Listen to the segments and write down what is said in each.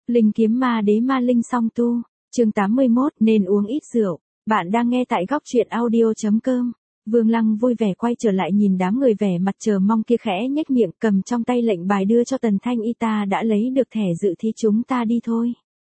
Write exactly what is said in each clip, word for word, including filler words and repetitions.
Linh kiếm ma đế ma linh song tu, chương tám mươi mốt, nên uống ít rượu. Bạn đang nghe tại góc truyện audio chấm com. Vương Lăng vui vẻ quay trở lại nhìn đám người vẻ mặt chờ mong kia, khẽ nhếch miệng, cầm trong tay lệnh bài đưa cho Tần Thanh Y. Ta đã lấy được thẻ dự thi, chúng ta đi thôi.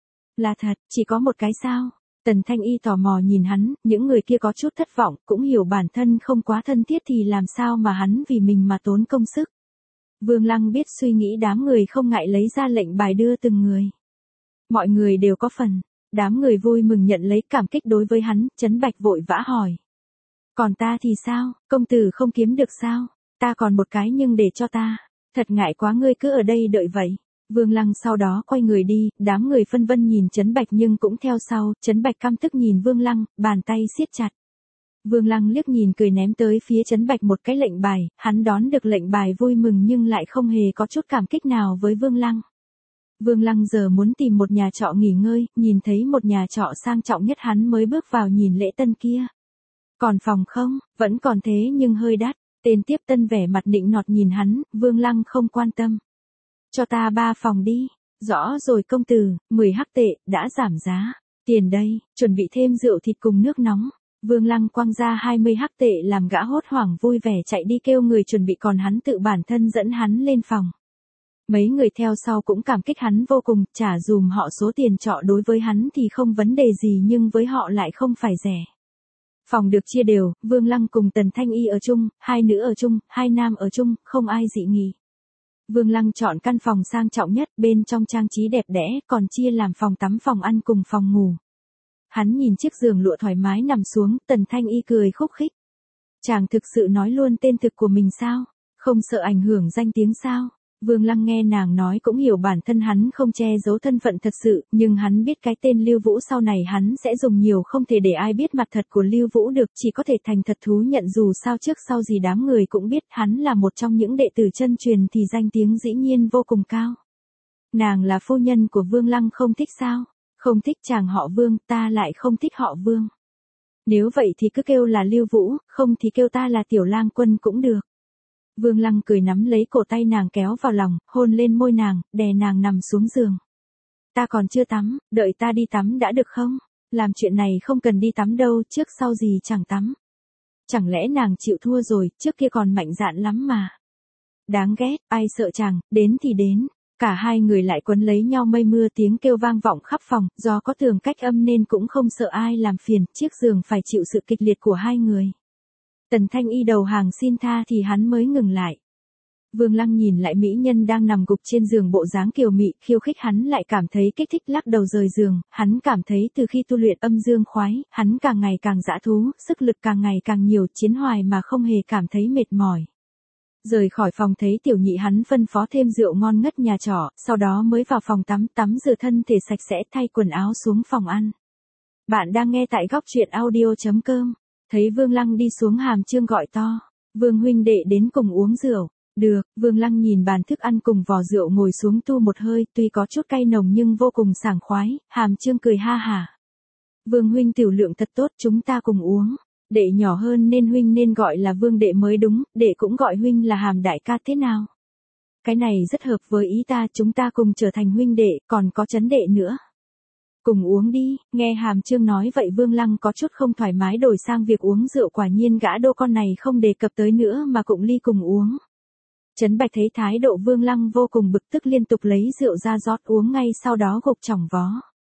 Là thật, chỉ có một cái sao? Tần Thanh Y tò mò nhìn hắn, những người kia có chút thất vọng, cũng hiểu bản thân không quá thân thiết thì làm sao mà hắn vì mình mà tốn công sức. Vương Lăng biết suy nghĩ đám người, không ngại lấy ra lệnh bài đưa từng người. Mọi người đều có phần. Đám người vui mừng nhận lấy, cảm kích đối với hắn. Trấn Bạch vội vã hỏi. Còn ta thì sao, công tử không kiếm được sao? Ta còn một cái nhưng để cho ta. Thật ngại quá, ngươi cứ ở đây đợi vậy. Vương Lăng sau đó quay người đi, đám người phân vân nhìn Trấn Bạch nhưng cũng theo sau. Trấn Bạch căm tức nhìn Vương Lăng, bàn tay siết chặt. Vương Lăng liếc nhìn cười ném tới phía Trấn Bạch một cái lệnh bài, hắn đón được lệnh bài vui mừng nhưng lại không hề có chút cảm kích nào với Vương Lăng. Vương Lăng giờ muốn tìm một nhà trọ nghỉ ngơi, nhìn thấy một nhà trọ sang trọng nhất hắn mới bước vào nhìn lễ tân kia. Còn phòng không, vẫn còn thế nhưng hơi đắt. Tên tiếp tân vẻ mặt nịnh nọt nhìn hắn, Vương Lăng không quan tâm. Cho ta ba phòng đi. Rõ rồi công tử, mười hắc tệ, đã giảm giá. Tiền đây, chuẩn bị thêm rượu thịt cùng nước nóng. Vương Lăng quăng ra hai mươi hắc tệ làm gã hốt hoảng vui vẻ chạy đi kêu người chuẩn bị, còn hắn tự bản thân dẫn hắn lên phòng. Mấy người theo sau cũng cảm kích hắn vô cùng, trả dùm họ số tiền trọ đối với hắn thì không vấn đề gì nhưng với họ lại không phải rẻ. Phòng được chia đều, Vương Lăng cùng Tần Thanh Y ở chung, hai nữ ở chung, hai nam ở chung, không ai dị nghị. Vương Lăng chọn căn phòng sang trọng nhất, bên trong trang trí đẹp đẽ, còn chia làm phòng tắm, phòng ăn cùng phòng ngủ. Hắn nhìn chiếc giường lụa thoải mái nằm xuống, Tần Thanh Y cười khúc khích. Chàng thực sự nói luôn tên thực của mình sao? Không sợ ảnh hưởng danh tiếng sao? Vương Lăng nghe nàng nói cũng hiểu bản thân hắn không che giấu thân phận thật sự, nhưng hắn biết cái tên Lưu Vũ sau này hắn sẽ dùng nhiều, không thể để ai biết mặt thật của Lưu Vũ được, chỉ có thể thành thật thú nhận, dù sao trước sau gì đám người cũng biết hắn là một trong những đệ tử chân truyền thì danh tiếng dĩ nhiên vô cùng cao. Nàng là phu nhân của Vương Lăng, không thích sao? Không thích, chàng họ Vương, ta lại không thích họ Vương. Nếu vậy thì cứ kêu là Lưu Vũ, không thì kêu ta là Tiểu Lang Quân cũng được. Vương Lăng cười nắm lấy cổ tay nàng kéo vào lòng, hôn lên môi nàng, đè nàng nằm xuống giường. Ta còn chưa tắm, đợi ta đi tắm đã được không? Làm chuyện này không cần đi tắm đâu, trước sau gì chẳng tắm. Chẳng lẽ nàng chịu thua rồi, trước kia còn mạnh dạn lắm mà. Đáng ghét, ai sợ chàng, đến thì đến. Cả hai người lại quấn lấy nhau, mây mưa tiếng kêu vang vọng khắp phòng, do có tường cách âm nên cũng không sợ ai làm phiền, chiếc giường phải chịu sự kịch liệt của hai người. Tần Thanh Y đầu hàng xin tha thì hắn mới ngừng lại. Vương Lăng nhìn lại mỹ nhân đang nằm gục trên giường, bộ dáng kiều mị, khiêu khích, hắn lại cảm thấy kích thích, lắc đầu rời giường. Hắn cảm thấy từ khi tu luyện âm dương khoái, hắn càng ngày càng dã thú, sức lực càng ngày càng nhiều, chiến hoài mà không hề cảm thấy mệt mỏi. Rời khỏi phòng thấy tiểu nhị, hắn phân phó thêm rượu ngon ngất nhà trọ, sau đó mới vào phòng tắm, tắm rửa thân thể sạch sẽ, thay quần áo xuống phòng ăn. Bạn đang nghe tại góc truyện audio chấm com. Thấy Vương Lăng đi xuống, Hàm Chương gọi to. Vương huynh đệ đến cùng uống rượu. Được, Vương Lăng nhìn bàn thức ăn cùng vò rượu ngồi xuống tu một hơi, tuy có chút cay nồng nhưng vô cùng sảng khoái. Hàm Chương cười ha hả. Vương huynh tiểu lượng thật tốt, chúng ta cùng uống. Đệ nhỏ hơn nên huynh nên gọi là Vương đệ mới đúng, đệ cũng gọi huynh là Hàm đại ca thế nào? Cái này rất hợp với ý ta, chúng ta cùng trở thành huynh đệ, còn có Trấn đệ nữa. Cùng uống đi. Nghe Hàm Chương nói vậy, Vương Lăng có chút không thoải mái, đổi sang việc uống rượu, quả nhiên gã đô con này không đề cập tới nữa mà cụng ly cùng uống. Trấn Bạch thấy thái độ Vương Lăng vô cùng bực tức, liên tục lấy rượu ra rót uống, ngay sau đó gục chỏng vó.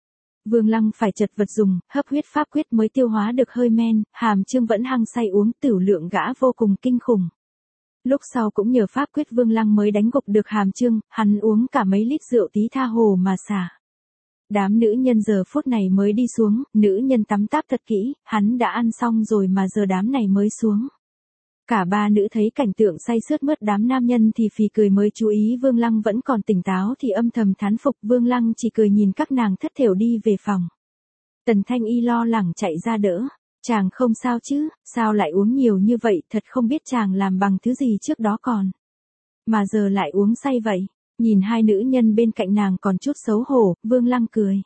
Vương Lăng phải chật vật dùng hấp huyết pháp quyết mới tiêu hóa được hơi men, Hàm Chương vẫn hăng say uống, tửu lượng gã vô cùng kinh khủng. Lúc sau cũng nhờ pháp quyết Vương Lăng mới đánh gục được Hàm Chương, hắn uống cả mấy lít rượu tí tha hồ mà xả. Đám nữ nhân giờ phút này mới đi xuống, nữ nhân tắm táp thật kỹ, hắn đã ăn xong rồi mà giờ đám này mới xuống. Cả ba nữ thấy cảnh tượng say sướt mướt đám nam nhân thì phì cười, mới chú ý Vương Lăng vẫn còn tỉnh táo thì âm thầm thán phục. Vương Lăng chỉ cười nhìn các nàng thất thểu đi về phòng. Tần Thanh Y lo lắng chạy ra đỡ. Chàng không sao chứ, sao lại uống nhiều như vậy, thật không biết chàng làm bằng thứ gì trước đó còn. Mà giờ lại uống say vậy. Nhìn hai nữ nhân bên cạnh nàng còn chút xấu hổ, Vương Lăng cười.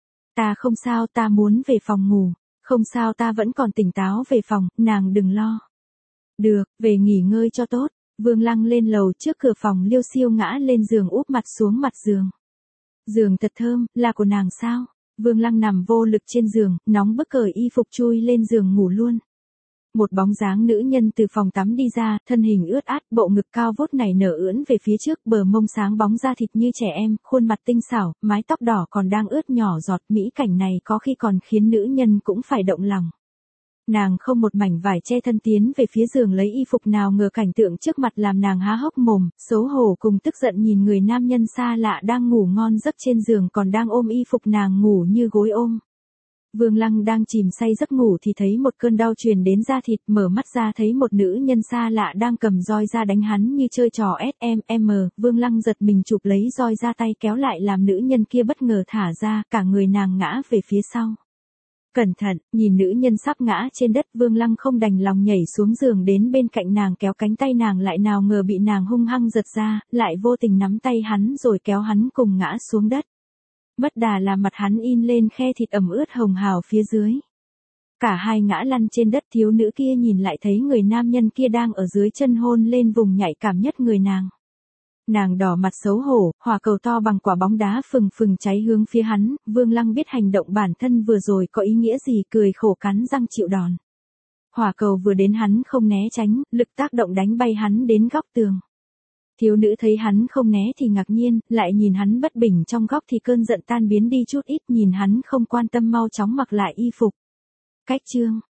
Ta không sao, ta muốn về phòng ngủ. Không sao, ta vẫn còn tỉnh táo, về phòng, nàng đừng lo. Được, về nghỉ ngơi cho tốt. Vương Lăng lên lầu, trước cửa phòng liêu xiêu ngã lên giường, úp mặt xuống mặt giường. Giường thật thơm, là của nàng sao? Vương Lăng nằm vô lực trên giường, nóng bức cởi y phục chui lên giường ngủ luôn. Một bóng dáng nữ nhân từ phòng tắm đi ra, thân hình ướt át, bộ ngực cao vút nảy nở ưỡn về phía trước, bờ mông sáng bóng da thịt như trẻ em, khuôn mặt tinh xảo, mái tóc đỏ còn đang ướt nhỏ giọt, mỹ cảnh này có khi còn khiến nữ nhân cũng phải động lòng. Nàng không một mảnh vải che thân tiến về phía giường lấy y phục, nào ngờ cảnh tượng trước mặt làm nàng há hốc mồm, xấu hổ cùng tức giận nhìn người nam nhân xa lạ đang ngủ ngon giấc trên giường còn đang ôm y phục nàng ngủ như gối ôm. Vương Lăng đang chìm say giấc ngủ thì thấy một cơn đau truyền đến da thịt, mở mắt ra thấy một nữ nhân xa lạ đang cầm roi ra đánh hắn như chơi trò ét em em, Vương Lăng giật mình chụp lấy roi ra tay kéo lại làm nữ nhân kia bất ngờ thả ra, cả người nàng ngã về phía sau. Cẩn thận, nhìn nữ nhân sắp ngã trên đất, Vương Lăng không đành lòng nhảy xuống giường đến bên cạnh nàng kéo cánh tay nàng lại, nào ngờ bị nàng hung hăng giật ra, lại vô tình nắm tay hắn rồi kéo hắn cùng ngã xuống đất. Bất đà là mặt hắn in lên khe thịt ẩm ướt hồng hào phía dưới. Cả hai ngã lăn trên đất, thiếu nữ kia nhìn lại thấy người nam nhân kia đang ở dưới chân hôn lên vùng nhạy cảm nhất người nàng. Nàng đỏ mặt xấu hổ, hỏa cầu to bằng quả bóng đá phừng phừng cháy hướng phía hắn, Vương Lăng biết hành động bản thân vừa rồi có ý nghĩa gì, cười khổ cắn răng chịu đòn. Hỏa cầu vừa đến hắn không né tránh, lực tác động đánh bay hắn đến góc tường. Thiếu nữ thấy hắn không né thì ngạc nhiên, lại nhìn hắn bất bình trong góc thì cơn giận tan biến đi chút ít, nhìn hắn không quan tâm mau chóng mặc lại y phục. Cách chương